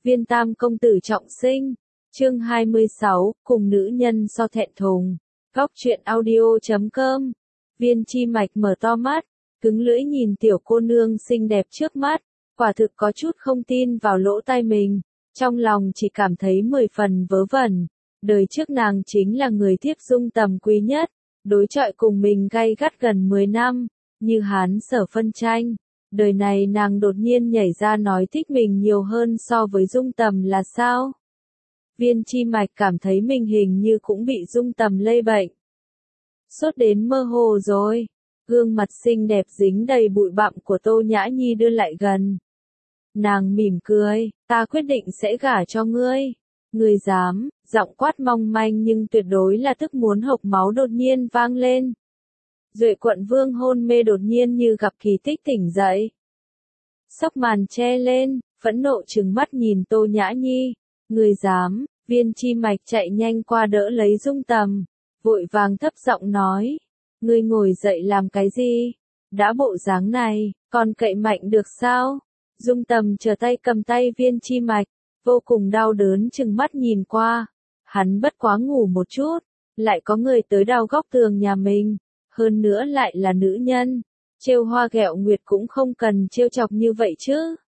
Viên tam công tử trọng sinh. Chương 26, cùng nữ nhân so thẹn thùng. Góc truyện audio.com. Viên Chi Mạch mở to mắt, cứng lưỡi nhìn tiểu cô nương xinh đẹp trước mắt, quả thực có chút không tin vào lỗ tai mình, trong lòng chỉ cảm thấy 10 phần vớ vẩn. Đời trước nàng chính là người thiếp dung tầm quý nhất, đối chọi cùng mình gay gắt gần 10 năm, như Hán Sở phân tranh. Đời này nàng đột nhiên nhảy ra nói thích mình nhiều hơn so với dung tầm là sao? Viên Chi Mạch cảm thấy mình hình như cũng bị dung tầm lây bệnh. Sốt đến mơ hồ rồi, gương mặt xinh đẹp dính đầy bụi bặm của Tô Nhã Nhi đưa lại gần. Nàng mỉm cười, ta quyết định sẽ gả cho ngươi. Ngươi dám, giọng quát mong manh nhưng tuyệt đối là tức muốn hộc máu đột nhiên vang lên. Duệ Quận Vương hôn mê đột nhiên như gặp kỳ tích tỉnh dậy. Sốc màn che lên, phẫn nộ trừng mắt nhìn Tô Nhã Nhi. Ngươi dám, Viên Chi Mạch chạy nhanh qua đỡ lấy dung tầm, vội vàng thấp giọng nói. Ngươi ngồi dậy làm cái gì? Đã bộ dáng này, còn cậy mạnh được sao? Dung tầm trở tay cầm tay Viên Chi Mạch, vô cùng đau đớn trừng mắt nhìn qua. Hắn bất quá ngủ một chút, lại có người tới đào góc tường nhà mình, hơn nữa lại là nữ nhân. Trêu hoa ghẹo nguyệt cũng không cần trêu chọc như vậy chứ.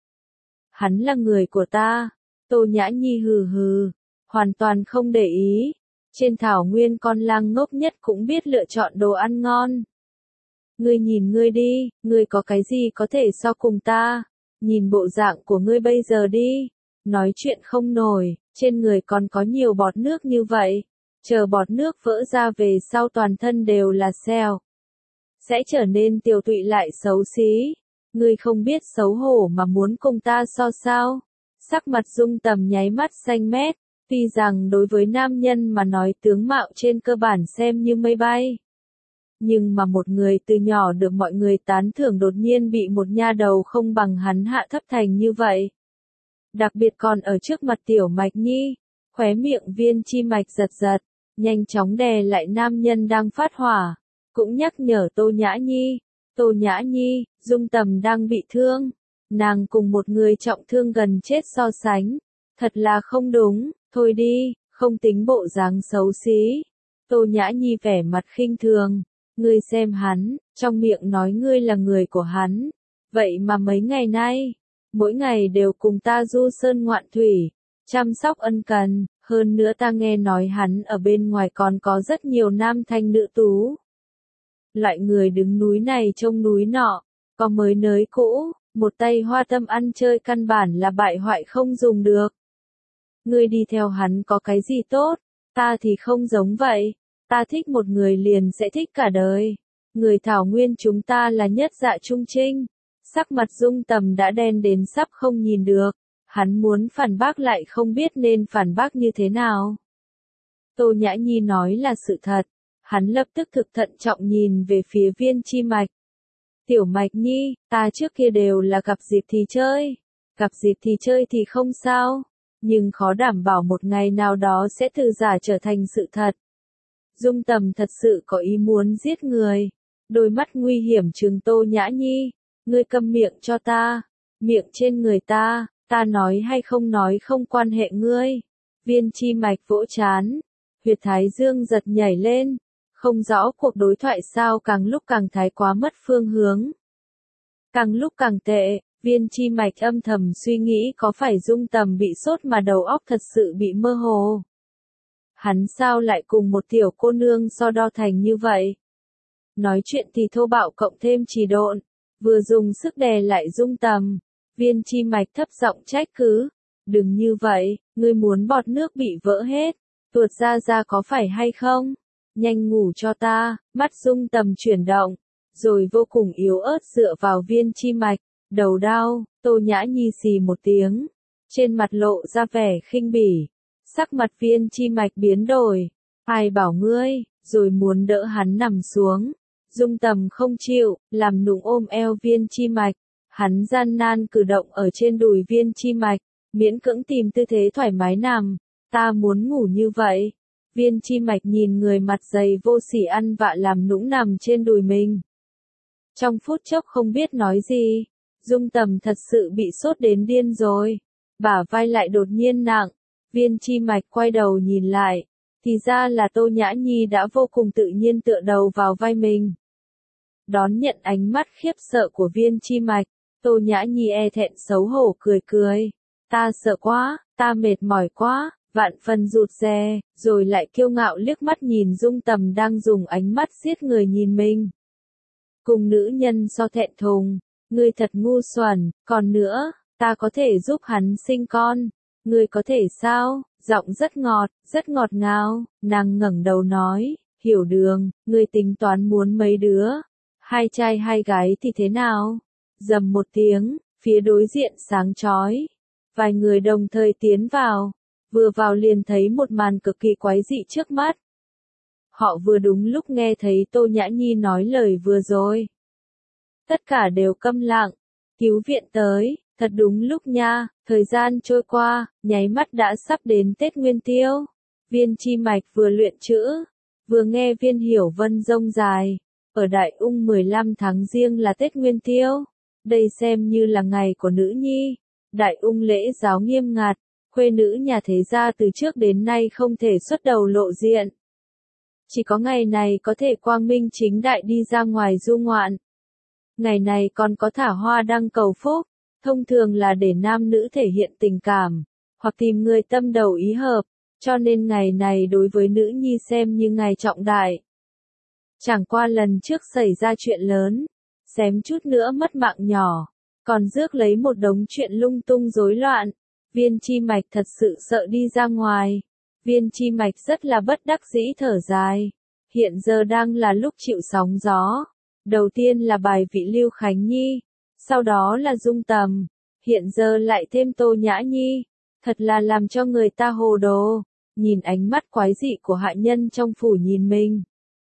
Hắn là người của ta. Tô Nhã Nhi hừ hừ, hoàn toàn không để ý. Trên thảo nguyên con lang ngốc nhất cũng biết lựa chọn đồ ăn ngon. Ngươi nhìn ngươi đi, ngươi có cái gì có thể so cùng ta? Nhìn bộ dạng của ngươi bây giờ đi. Nói chuyện không nổi, trên người còn có nhiều bọt nước như vậy. Chờ bọt nước vỡ ra về sau toàn thân đều là sẹo. Sẽ trở nên tiều tụy lại xấu xí. Ngươi không biết xấu hổ mà muốn cùng ta so sao? Sắc mặt dung tầm nháy mắt xanh mét. Tuy rằng đối với nam nhân mà nói tướng mạo trên cơ bản xem như mây bay. Nhưng mà một người từ nhỏ được mọi người tán thưởng đột nhiên bị một nha đầu không bằng hắn hạ thấp thành như vậy. Đặc biệt còn ở trước mặt Tiểu Mạch Nhi, khóe miệng Viên Chi Mạch giật giật, nhanh chóng đè lại nam nhân đang phát hỏa, cũng nhắc nhở Tô Nhã Nhi. Tô Nhã Nhi, dung tầm đang bị thương, nàng cùng một người trọng thương gần chết so sánh, thật là không đúng. Thôi đi, không tính bộ dáng xấu xí. Tô Nhã Nhi vẻ mặt khinh thường. Ngươi xem hắn, trong miệng nói ngươi là người của hắn. Vậy mà mấy ngày nay, mỗi ngày đều cùng ta du sơn ngoạn thủy, chăm sóc ân cần. Hơn nữa ta nghe nói hắn ở bên ngoài còn có rất nhiều nam thanh nữ tú. Loại người đứng núi này trông núi nọ, có mới nới cũ, một tay hoa tâm ăn chơi căn bản là bại hoại không dùng được. Ngươi đi theo hắn có cái gì tốt, ta thì không giống vậy, ta thích một người liền sẽ thích cả đời. Người thảo nguyên chúng ta là nhất dạ trung trinh. Sắc mặt dung tầm đã đen đến sắp không nhìn được, hắn muốn phản bác lại không biết nên phản bác như thế nào. Tô Nhã Nhi nói là sự thật, hắn lập tức thực thận trọng nhìn về phía Viên Chi Mạch. Tiểu Mạch Nhi, ta trước kia đều là gặp dịp thì chơi, gặp dịp thì chơi thì không sao. Nhưng khó đảm bảo một ngày nào đó sẽ từ giả trở thành sự thật. Dung tầm thật sự có ý muốn giết người. Đôi mắt nguy hiểm trừng Tô Nhã Nhi. Ngươi câm miệng cho ta. Miệng trên người ta, ta nói hay không nói không quan hệ ngươi. Viên Chi Mạch vỗ chán. Huyệt thái dương giật nhảy lên. Không rõ cuộc đối thoại sao càng lúc càng thái quá mất phương hướng. Càng lúc càng tệ. Viên Chi Mạch âm thầm suy nghĩ có phải dung tầm bị sốt mà đầu óc thật sự bị mơ hồ. Hắn sao lại cùng một tiểu cô nương so đo thành như vậy? Nói chuyện thì thô bạo cộng thêm trì độn, vừa dùng sức đè lại dung tầm. Viên Chi Mạch thấp giọng trách cứ. Đừng như vậy, ngươi muốn bọt nước bị vỡ hết, tuột ra có phải hay không? Nhanh ngủ cho ta, mắt dung tầm chuyển động, rồi vô cùng yếu ớt dựa vào Viên Chi Mạch. Đầu đau, Tô Nhã Nhi xì một tiếng, trên mặt lộ ra vẻ khinh bỉ, sắc mặt Viên Chi Mạch biến đổi. Ai bảo ngươi, rồi muốn đỡ hắn nằm xuống. Dung tầm không chịu, làm nũng ôm eo Viên Chi Mạch, hắn gian nan cử động ở trên đùi Viên Chi Mạch, miễn cưỡng tìm tư thế thoải mái nằm. Ta muốn ngủ như vậy. Viên Chi Mạch nhìn người mặt dày vô sỉ ăn vạ làm nũng nằm trên đùi mình. Trong phút chốc không biết nói gì. Dung tầm thật sự bị sốt đến điên rồi. bả vai lại đột nhiên nặng. Viên Chi Mạch quay đầu nhìn lại, thì ra là Tô Nhã Nhi đã vô cùng tự nhiên tựa đầu vào vai mình. Đón nhận ánh mắt khiếp sợ của Viên Chi Mạch, Tô Nhã Nhi e thẹn xấu hổ cười cười. Ta sợ quá, ta mệt mỏi quá, vạn phần rụt rè, rồi lại kiêu ngạo liếc mắt nhìn Dung Tầm đang dùng ánh mắt giết người nhìn mình. Cùng nữ nhân so thẹn thùng, ngươi thật ngu xuẩn, còn nữa, ta có thể giúp hắn sinh con, ngươi có thể sao? Giọng rất ngọt ngào, nàng ngẩng đầu nói, Hiểu Đường, ngươi tính toán muốn mấy đứa, 2 trai 2 gái thì thế nào? Rầm một tiếng, phía đối diện sáng chói, vài người đồng thời tiến vào, vừa vào liền thấy một màn cực kỳ quái dị trước mắt. Họ vừa đúng lúc nghe thấy Tô Nhã Nhi nói lời vừa rồi. Tất cả đều câm lặng, cứu viện tới, thật đúng lúc nha, thời gian trôi qua, nháy mắt đã sắp đến Tết Nguyên Tiêu. Viên Chi Mạch vừa luyện chữ, vừa nghe Viên Hiểu Vân rông dài, ở Đại Ung 15 tháng Giêng là Tết Nguyên Tiêu, đây xem như là ngày của nữ nhi. Đại Ung lễ giáo nghiêm ngặt, khuê nữ nhà thế gia từ trước đến nay không thể xuất đầu lộ diện. Chỉ có ngày này có thể quang minh chính đại đi ra ngoài du ngoạn. Ngày này còn có thả hoa đăng cầu phúc, thông thường là để nam nữ thể hiện tình cảm, hoặc tìm người tâm đầu ý hợp, cho nên ngày này đối với nữ nhi xem như ngày trọng đại. Chẳng qua lần trước xảy ra chuyện lớn, xém chút nữa mất mạng nhỏ, còn rước lấy một đống chuyện lung tung rối loạn. Viên Chi Mạch thật sự sợ đi ra ngoài. Viên Chi Mạch rất là bất đắc dĩ thở dài. Hiện giờ đang là lúc chịu sóng gió. Đầu tiên là bài vị Lưu Khánh Nhi, sau đó là Dung Tầm, hiện giờ lại thêm Tô Nhã Nhi. Thật là làm cho người ta hồ đồ. Nhìn ánh mắt quái dị của hạ nhân trong phủ nhìn mình,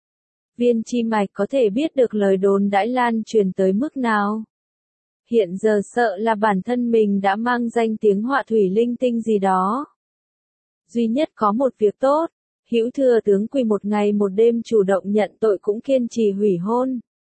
Viên Chi Mạch có thể biết được lời đồn đãi lan truyền tới mức nào. Hiện giờ sợ là bản thân mình đã mang danh tiếng họa thủy linh tinh gì đó. Duy nhất có một việc tốt, Hữu Thừa tướng Quỳ một ngày một đêm chủ động nhận tội cũng kiên trì hủy hôn.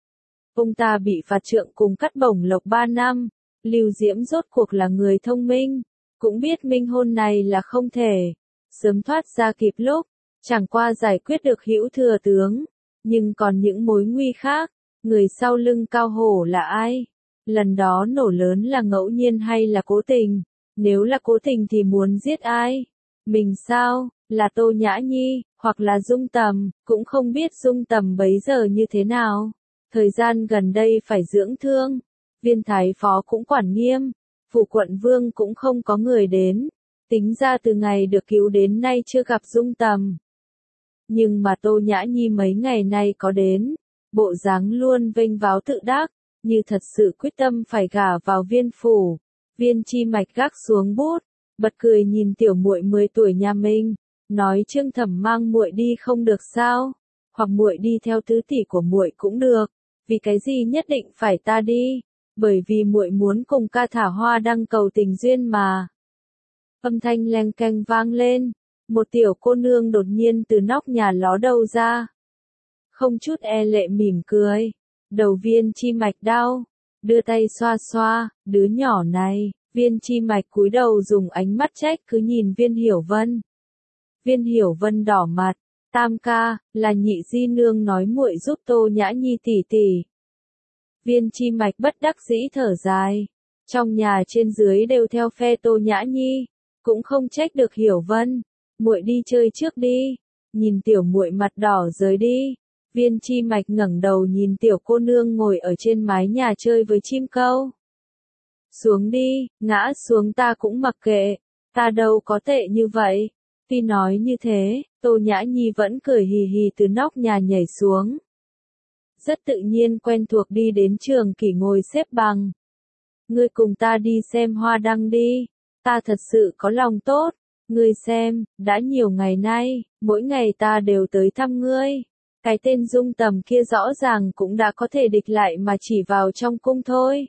Ông ta bị phạt trượng cùng cắt bổng lộc 3 năm, Lưu Diễm rốt cuộc là người thông minh, cũng biết minh hôn này là không thể, sớm thoát ra kịp lúc, chẳng qua giải quyết được Hữu Thừa tướng, nhưng còn những mối nguy khác, người sau lưng Cao Hổ là ai? Lần đó nổ lớn là ngẫu nhiên hay là cố tình? Nếu là cố tình thì muốn giết ai? Mình sao? Là Tô Nhã Nhi, hoặc là Dung Tầm, cũng không biết Dung Tầm bấy giờ như thế nào. Thời gian gần đây phải dưỡng thương, Viên Thái Phó cũng quản nghiêm, phủ quận vương cũng không có người đến. Tính ra từ ngày được cứu đến nay chưa gặp Dung Tầm. Nhưng mà Tô Nhã Nhi mấy ngày nay có đến, bộ dáng luôn vênh váo tự đắc, như thật sự quyết tâm phải gả vào Viên phủ. Viên Chi Mạch gác xuống bút, bật cười nhìn tiểu muội 10 tuổi nhà mình, nói Trương Thẩm mang muội đi không được sao? Hoặc muội đi theo tứ tỷ của muội cũng được, vì cái gì nhất định phải ta đi? Bởi vì muội muốn cùng ca thả hoa đăng cầu tình duyên mà. Âm thanh leng keng vang lên, một tiểu cô nương đột nhiên từ nóc nhà ló đầu ra. Không chút e lệ mỉm cười, đầu Viên Chi Mạch đau, đưa tay xoa xoa, đứa nhỏ này. Viên Chi Mạch cúi đầu dùng ánh mắt trách cứ nhìn Viên Hiểu Vân. Viên Hiểu Vân đỏ mặt, Tam ca, là nhị di nương nói muội giúp Tô Nhã Nhi tỷ tỷ. Viên Chi Mạch bất đắc dĩ thở dài, trong nhà trên dưới đều theo phe Tô Nhã Nhi, cũng không trách được Hiểu Vân, muội đi chơi trước đi, nhìn tiểu muội mặt đỏ rời đi. Viên Chi Mạch ngẩng đầu nhìn tiểu cô nương ngồi ở trên mái nhà chơi với chim câu. Xuống đi, ngã xuống ta cũng mặc kệ, ta đâu có tệ như vậy. Tuy nói như thế, Tô Nhã Nhi vẫn cười hì hì từ nóc nhà nhảy xuống. Rất tự nhiên quen thuộc đi đến Trường Kỷ ngồi xếp bằng. Ngươi cùng ta đi xem hoa đăng đi, ta thật sự có lòng tốt, ngươi xem, đã nhiều ngày nay, mỗi ngày ta đều tới thăm ngươi. Cái tên Dung Tầm kia rõ ràng cũng đã có thể địch lại mà chỉ vào trong cung thôi.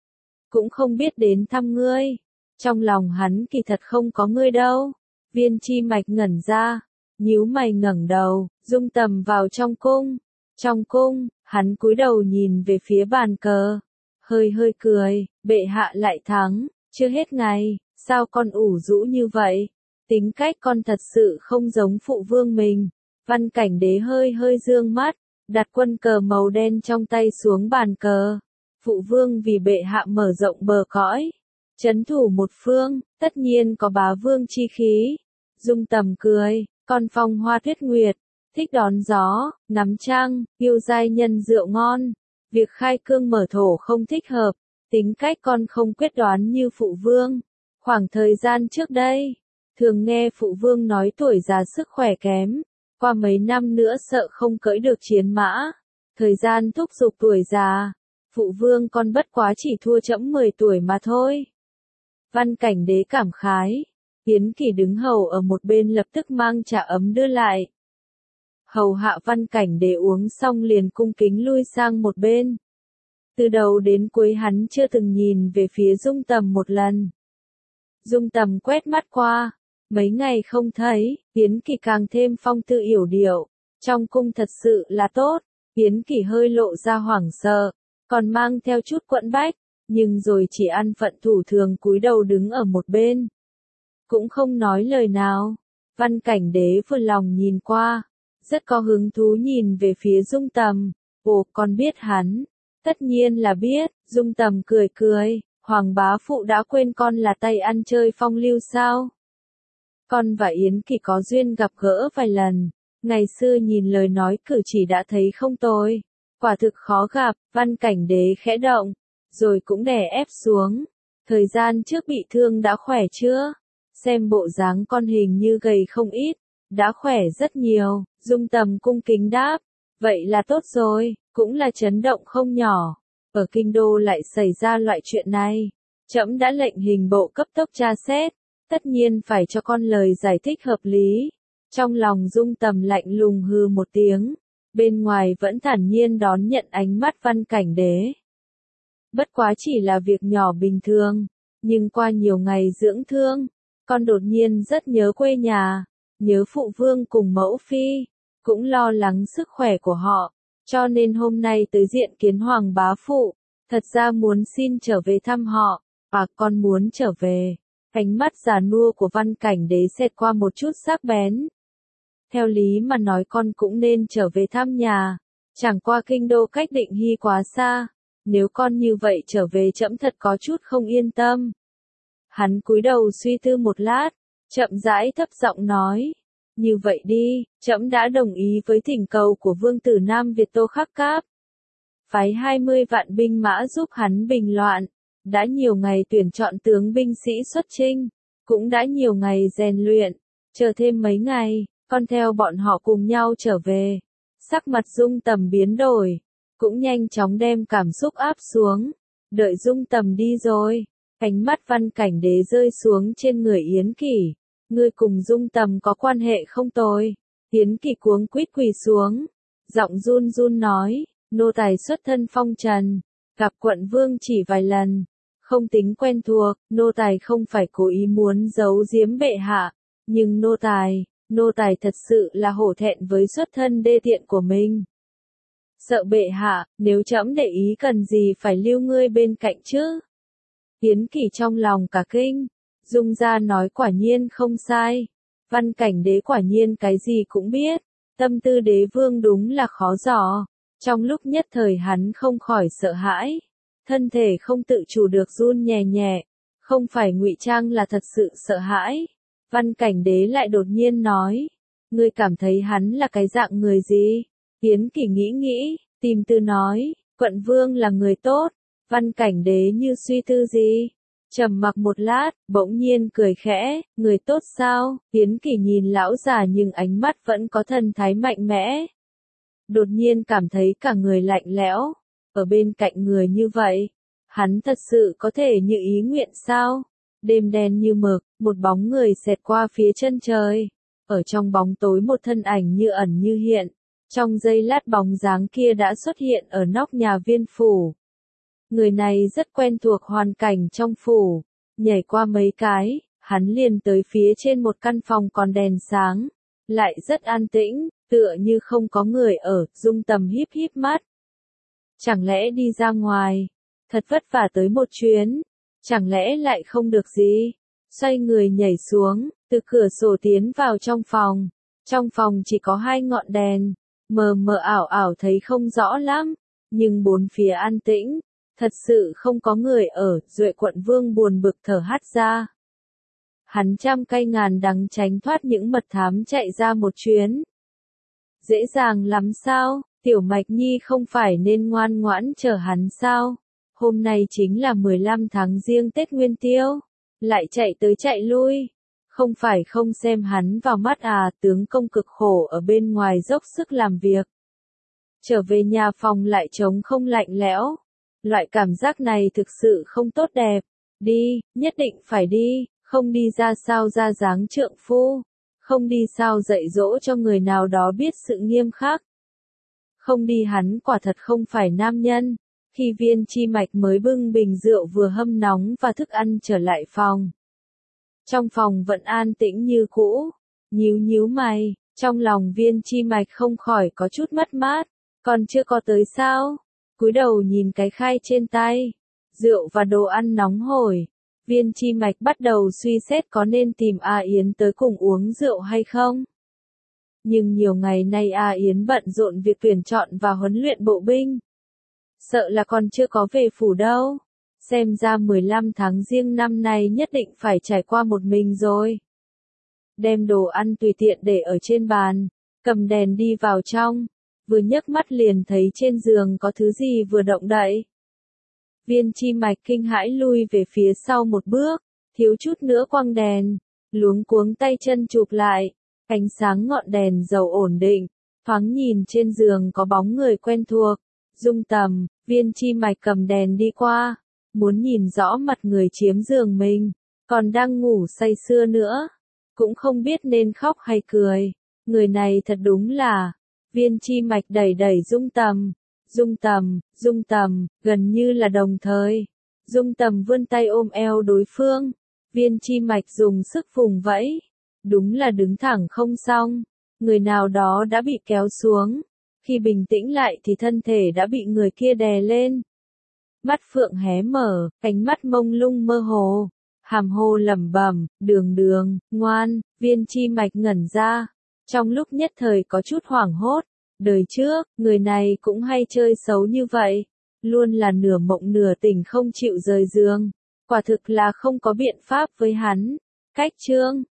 Cũng không biết đến thăm ngươi, trong lòng hắn kỳ thật không có ngươi đâu. Viên Chi Mạch ngẩn ra, nhíu mày ngẩng đầu, Dung Tầm vào trong cung. Trong cung, hắn cúi đầu nhìn về phía bàn cờ, hơi cười, bệ hạ lại thắng, chưa hết ngày, Sao con ủ rũ như vậy? Tính cách con thật sự không giống phụ vương mình. Văn Cảnh Đế hơi hơi dương mắt, đặt quân cờ màu đen trong tay xuống bàn cờ. Phụ vương vì bệ hạ mở rộng bờ cõi, trấn thủ một phương, tất nhiên có bá vương chi khí. Dung Tầm cười, con phong hoa tuyết nguyệt, thích đón gió, ngắm trăng, yêu giai nhân rượu ngon. Việc khai cương mở thổ không thích hợp, tính cách con không quyết đoán như phụ vương. Khoảng thời gian trước đây, thường nghe phụ vương nói tuổi già sức khỏe kém, qua mấy năm nữa sợ không cưỡi được chiến mã. Thời gian thúc giục tuổi già, phụ vương con bất quá chỉ thua trẫm 10 tuổi mà thôi. Văn Cảnh Đế cảm khái, Hiến Kỷ đứng hầu ở một bên lập tức mang trà ấm đưa lại. Hầu hạ Văn Cảnh Đế uống xong liền cung kính lui sang một bên. Từ đầu đến cuối hắn chưa từng nhìn về phía Dung Tầm một lần. Dung Tầm quét mắt qua, mấy ngày không thấy, Hiến Kỷ càng thêm phong tư yểu điệu, trong cung thật sự là tốt. Hiến Kỷ hơi lộ ra hoảng sợ, còn mang theo chút quẫn bách, nhưng rồi chỉ ăn phận thủ thường cúi đầu đứng ở một bên. Cũng không nói lời nào. Văn Cảnh Đế vừa lòng nhìn qua, rất có hứng thú nhìn về phía Dung Tầm. Ồ, con biết hắn. Tất nhiên là biết. Dung Tầm cười cười, Hoàng bá phụ đã quên con là tay ăn chơi phong lưu sao? Con và Yến Kỷ có duyên gặp gỡ vài lần, ngày xưa nhìn lời nói cử chỉ đã thấy không tồi. Quả thực khó gặp. Văn Cảnh Đế khẽ động, rồi cũng đè ép xuống. Thời gian trước bị thương đã khỏe chưa? Xem bộ dáng con hình như gầy không ít, đã khỏe rất nhiều. Dung Tầm cung kính đáp, vậy là tốt rồi, cũng là chấn động không nhỏ. Ở kinh đô lại xảy ra loại chuyện này, trẫm đã lệnh hình bộ cấp tốc tra xét, tất nhiên phải cho con lời giải thích hợp lý. Trong lòng Dung Tầm lạnh lùng hừ một tiếng, bên ngoài vẫn thản nhiên đón nhận ánh mắt Văn Cảnh Đế. Bất quá chỉ là việc nhỏ bình thường, nhưng qua nhiều ngày dưỡng thương, con đột nhiên rất nhớ quê nhà, nhớ phụ vương cùng mẫu phi, cũng lo lắng sức khỏe của họ, cho nên hôm nay tới diện kiến Hoàng bá phụ, thật ra muốn xin trở về thăm họ. Con muốn trở về. Ánh mắt già nua của Văn Cảnh Đế xẹt qua một chút sắc bén. Theo lý mà nói con cũng nên trở về thăm nhà, chẳng qua kinh đô cách Định Hy quá xa, nếu con như vậy trở về trẫm thật có chút không yên tâm. Hắn cúi đầu suy tư một lát, chậm rãi thấp giọng nói, như vậy đi, trẫm đã đồng ý với thỉnh cầu của vương tử Nam Việt Tô Khắc Cáp. Phái 20 vạn binh mã giúp hắn bình loạn, đã nhiều ngày tuyển chọn tướng binh sĩ xuất chinh, cũng đã nhiều ngày rèn luyện, chờ thêm mấy ngày, con theo bọn họ cùng nhau trở về. Sắc mặt Dung Tầm biến đổi, cũng nhanh chóng đem cảm xúc áp xuống, đợi Dung Tầm đi rồi. Ánh mắt Văn Cảnh Đế rơi xuống trên người Yến Kỷ. Ngươi cùng Dung Tầm có quan hệ không tồi. Yến Kỷ cuống quýt quỳ xuống, giọng run run nói, nô tài xuất thân phong trần, gặp quận vương chỉ vài lần, không tính quen thuộc, nô tài không phải cố ý muốn giấu giếm bệ hạ, nhưng nô tài thật sự là hổ thẹn với xuất thân đê tiện của mình. Sợ bệ hạ, nếu trẫm để ý cần gì phải lưu ngươi bên cạnh chứ? Yến Kỷ trong lòng cả kinh, Dung gia nói quả nhiên không sai. Văn Cảnh Đế quả nhiên cái gì cũng biết, tâm tư đế vương đúng là khó dò. Trong lúc nhất thời hắn không khỏi sợ hãi, thân thể không tự chủ được run nhẹ nhẹ, không phải ngụy trang là thật sự sợ hãi. Văn Cảnh Đế lại đột nhiên nói, ngươi cảm thấy hắn là cái dạng người gì? Yến Kỷ nghĩ nghĩ, tìm từ nói, quận vương là người tốt. Văn Cảnh Đế như suy tư gì, trầm mặc một lát, bỗng nhiên cười khẽ, người tốt sao? Yến Kỷ nhìn lão già nhưng ánh mắt vẫn có thần thái mạnh mẽ. Đột nhiên cảm thấy cả người lạnh lẽo, ở bên cạnh người như vậy, hắn thật sự có thể như ý nguyện sao? Đêm đen như mực, một bóng người xẹt qua phía chân trời, ở trong bóng tối một thân ảnh như ẩn như hiện, trong giây lát bóng dáng kia đã xuất hiện ở nóc nhà Viên phủ. Người này rất quen thuộc hoàn cảnh trong phủ, nhảy qua mấy cái, hắn liền tới phía trên một căn phòng còn đèn sáng, lại rất an tĩnh, tựa như không có người ở. Dung Tầm híp híp mắt. Chẳng lẽ đi ra ngoài, thật vất vả tới một chuyến, chẳng lẽ lại không được gì? xoay người nhảy xuống, từ cửa sổ tiến vào trong phòng. Trong phòng chỉ có 2 ngọn đèn, mờ mờ ảo ảo thấy không rõ lắm, nhưng bốn phía an tĩnh, thật sự không có người ở. Duệ Quận Vương buồn bực thở hắt ra. Hắn trăm cây ngàn đắng tránh thoát những mật thám chạy ra một chuyến. Dễ dàng lắm sao, Tiểu Mạch Nhi không phải nên ngoan ngoãn chờ hắn sao? Hôm nay chính là 15 tháng Giêng Tết Nguyên Tiêu, lại chạy tới chạy lui. Không phải không xem hắn vào mắt à, tướng công cực khổ ở bên ngoài dốc sức làm việc. Trở về nhà phòng lại trống không lạnh lẽo. Loại cảm giác này thực sự không tốt đẹp. Đi, nhất định phải đi, không đi ra sao ra dáng trượng phu. Không đi sao dạy dỗ cho người nào đó biết sự nghiêm khắc. Không đi hắn quả thật không phải nam nhân. Khi Viên Chi Mạch mới bưng bình rượu vừa hâm nóng và thức ăn trở lại phòng. Trong phòng vẫn an tĩnh như cũ, nhíu mày, trong lòng Viên Chi Mạch không khỏi có chút mất mát, còn chưa có tới sao? Cúi đầu nhìn cái khay trên tay, rượu và đồ ăn nóng hổi, Viên Chi Mạch bắt đầu suy xét có nên tìm A Yến tới cùng uống rượu hay không. Nhưng nhiều ngày nay A Yến bận rộn việc tuyển chọn và huấn luyện bộ binh, sợ là còn chưa có về phủ đâu. Xem ra 15 tháng Giêng năm nay nhất định phải trải qua một mình rồi. Đem đồ ăn tùy tiện để ở trên bàn, cầm đèn đi vào trong, vừa nhấc mắt liền thấy trên giường có thứ gì vừa động đậy. Viên Chi Mạch kinh hãi lui về phía sau một bước, thiếu chút nữa quăng đèn, luống cuống tay chân chụp lại, ánh sáng ngọn đèn dầu ổn định, thoáng nhìn trên giường có bóng người quen thuộc, Dung Tầm. Viên Chi Mạch cầm đèn đi qua, muốn nhìn rõ mặt người chiếm giường mình, còn đang ngủ say sưa nữa, cũng không biết nên khóc hay cười. Người này thật đúng là, Viên Chi Mạch đẩy Dung Tầm, gần như là đồng thời. Dung Tầm vươn tay ôm eo đối phương, Viên Chi Mạch dùng sức vùng vẫy, đúng là đứng thẳng không xong, người nào đó đã bị kéo xuống, khi bình tĩnh lại thì thân thể đã bị người kia đè lên. Mắt phượng hé mở, cánh mắt mông lung mơ hồ, hàm hồ lẩm bẩm, Đường, ngoan. Viên Chi Mạch ngẩn ra, trong lúc nhất thời có chút hoảng hốt. Đời trước, người này cũng hay chơi xấu như vậy, luôn là nửa mộng nửa tỉnh không chịu rời giường, quả thực là không có biện pháp với hắn. Cách chương